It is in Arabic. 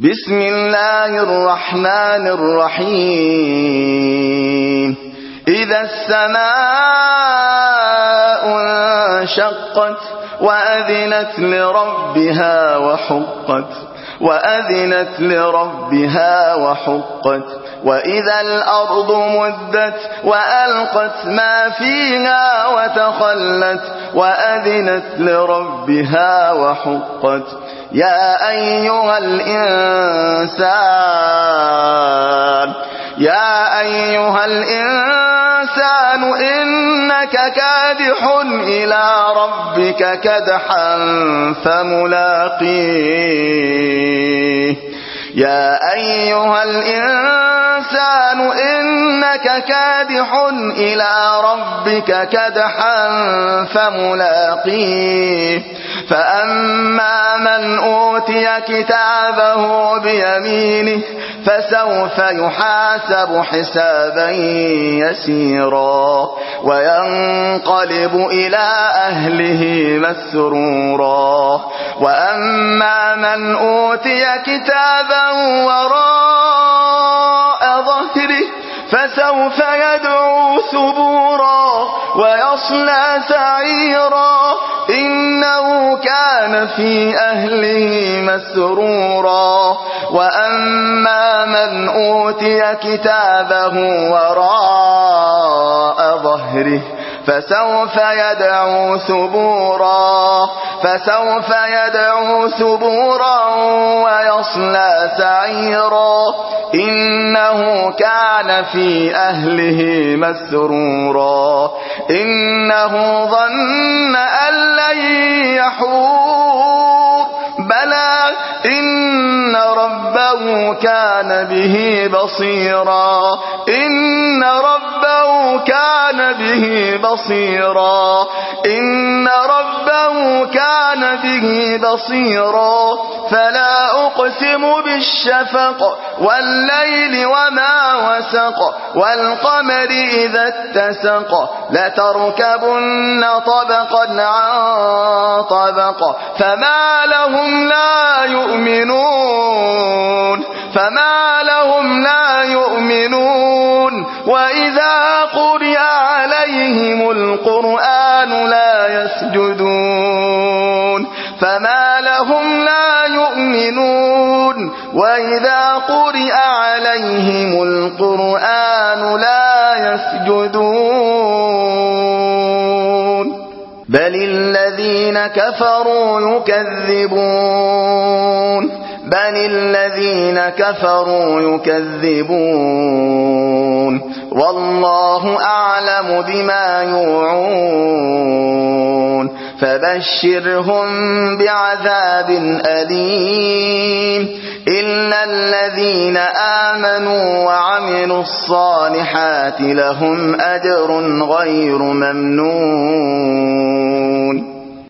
بسم الله الرحمن الرحيم إذا السماء انشقت وأذنت لربها وإذا الأرض مدت وألقت ما فيها وتخلت وأذنت لربها وحقت يا أيها الإنسان إنك كادح إلى ربك كدحا فملاقيه يا أيها الإنسان إنك كادح إلى ربك كدحا فملاقيه فأما من أوتي كتابه بيمينه فسوف يحاسب حسابا يسيرا وينقلب إلى أهله مسرورا وأما من أوتي كتابا وراء ظهره فسوف يدعو ثبورا ويصلى سعيرا إنه كان في أهله مسرورا وأما من أوتي كتابه وراء ظهره فسوف يدعو ثبورا ويصلى سعيرا إنه كان في أهله مسرورا إنه ظن أن لن يحور بلى إن ربه كان به بصيرا فلا أقسم بالشفق والليل وما وسق والقمر إذا اتسق لتركبن طبقا عن طبق فما لهم لا يؤمنون وإذا قرئ عليهم القرآن لا يسجدون فما لهم لا يؤمنون وإذا قرئ عليهم القرآن لا يسجدون بل الذين كفروا يكذبون والله أعلم بما يوعون فبشرهم بعذاب أليم إلا الذين آمنوا وعملوا الصالحات لهم أجر غير ممنون